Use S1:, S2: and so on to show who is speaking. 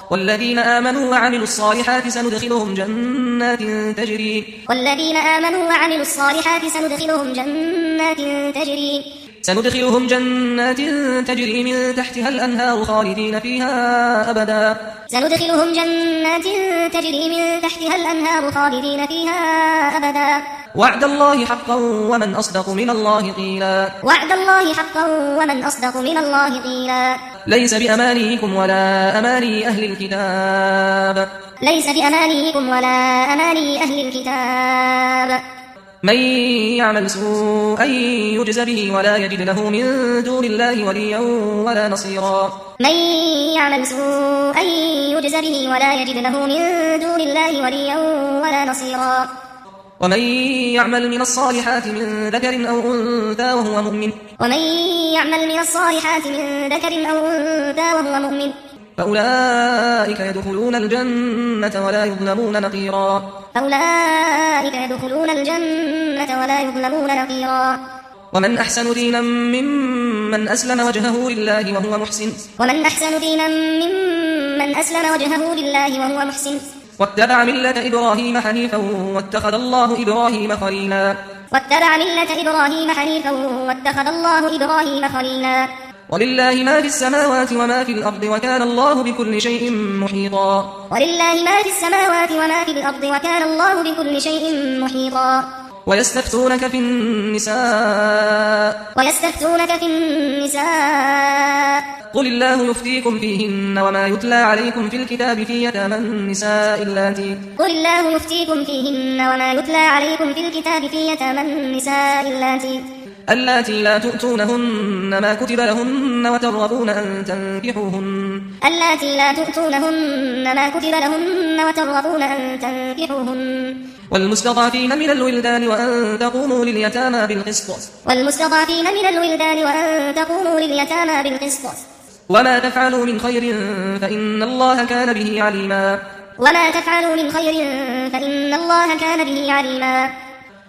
S1: والذين آمنوا وعملوا الصالحات سندخلهم جنات تجري من تحتها الأنهار خالدين فيها أبدا وعد الله حقا ومن أصدق من الله قيلا ليس بأمانيكم ولا أماني أهل الكتاب من يعمل سوءا يجز به ولا يجد له من دون الله وليا ولا نصيرا ومن يعمل من الصالحات من ذكر أو أنثى وهو مؤمن فأولئك يدخلون الجنة ولا يظلمون نقيرا ومن أحسن دينا ممن أسلم وجهه لله وهو محسن واتبع ملة إبراهيم حنيفا واتخذ الله إبراهيم خليلا ولله ما في السماوات وما في الأرض وكان الله بكل شيء محيطا ويستفتونك في النساء قل الله يفتيكم فيهن وما يتلى عليكم في الكتاب في يتامى النساء اللاتي لا تؤتونهن ما كتب لهن وترغبون أن تنكحوهن والمستضعفين من الولدان وأن تقوموا لليتامى بالقسط وما تفعلوا من خير فإن الله كان به عليما